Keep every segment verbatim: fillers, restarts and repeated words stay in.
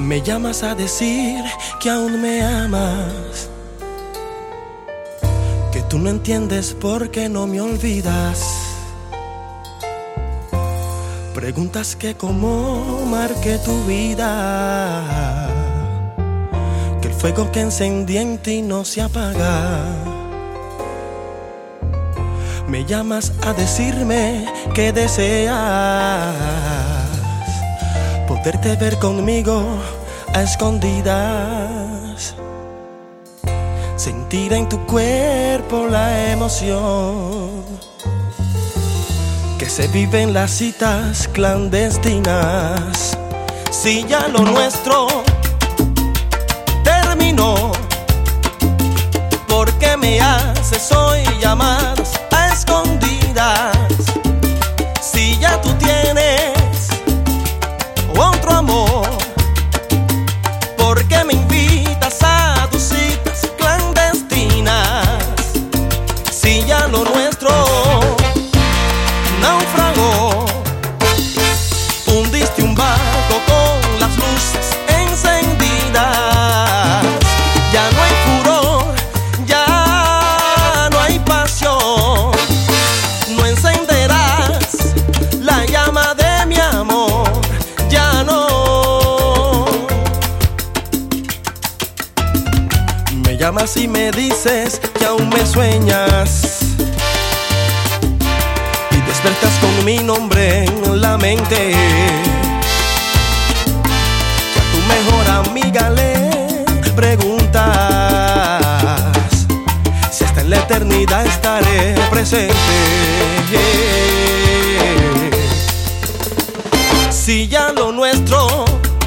Me llamas a decir que aún me amas, que tú no entiendes por qué no me olvidas. Preguntas que cómo marqué tu vida, que el fuego que encendí en ti no se apaga. Me llamas a decirme que deseas poderte ver conmigo a escondidas, sentir en tu cuerpo la emoción que se vive en las citas clandestinas. Si ya lo nuestro terminó, ¿por qué me haces hoy llamadas a escondidas? Si ya tú tienes otro amor, ¿por qué me invitas a tus citas clandestinas? Si ya lo nuestro naufragó, hundiste un barco con las luces encendidas. Ya no hay furor, ya no hay pasión, no encenderás la llama de mi amor, ya no. Me llamas y me dices que aún me sueñas, despertas con mi nombre en la mente, que a tu mejor amiga le preguntas si hasta en la eternidad estaré presente. Si ya lo nuestro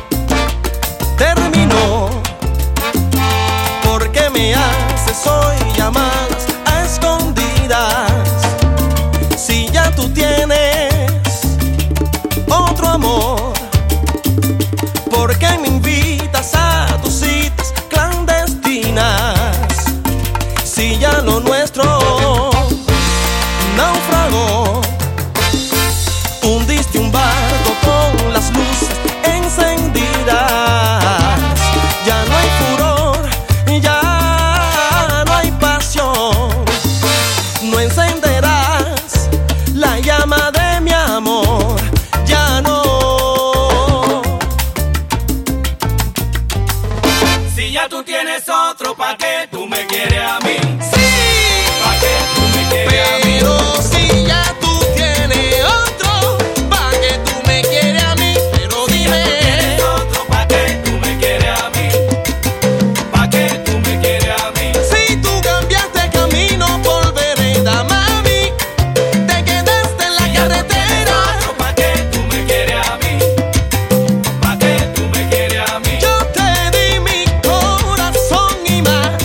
terminó, ¿por qué me haces hoy llamadas a escondidas? Si ya tú tienes otro amor, ¿por qué me invitas a tus citas clandestinas? Si ya lo nuestro naufragó, hundiste un barco con las luces encendidas. Ya no hay furor, ya no hay pasión, no encenderás la llama de mi amor, ya no. Si ya tú tienes otro, ¿pa' qué tú me quieres a mí? Sí, ¿Pa' qué tú me quieres a mí? pero si ya tú tienes otro, ¿pa' qué tú me quieres a mí? Pero Si ya tú dime, tienes otro, ¿pa' qué tú me quieres a mí? ¿Pa' qué tú me quieres a mí? si tú cambiaste camino por vereda, mami, te quedaste en la Si ya tú tienes carretera. otro, ¿pa' qué tú me quieres a mí? ¿Pa' qué tú me quieres a mí? Yo te di mi corazón y más,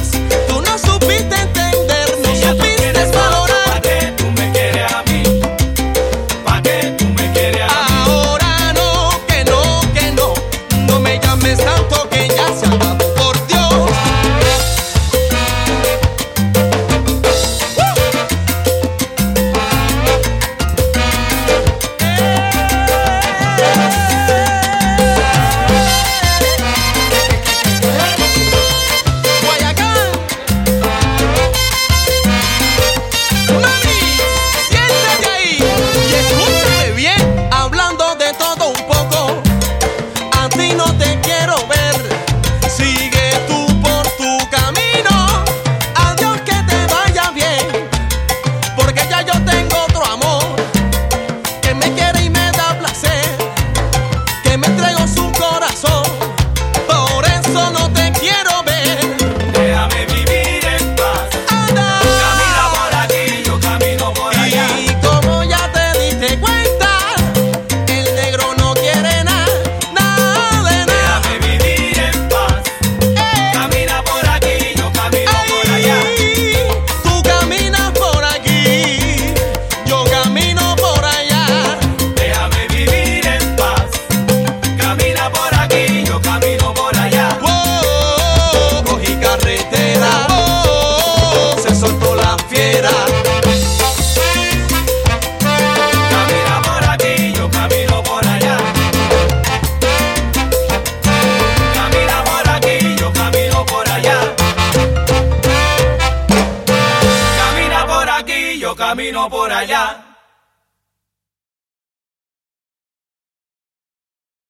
camino por allá.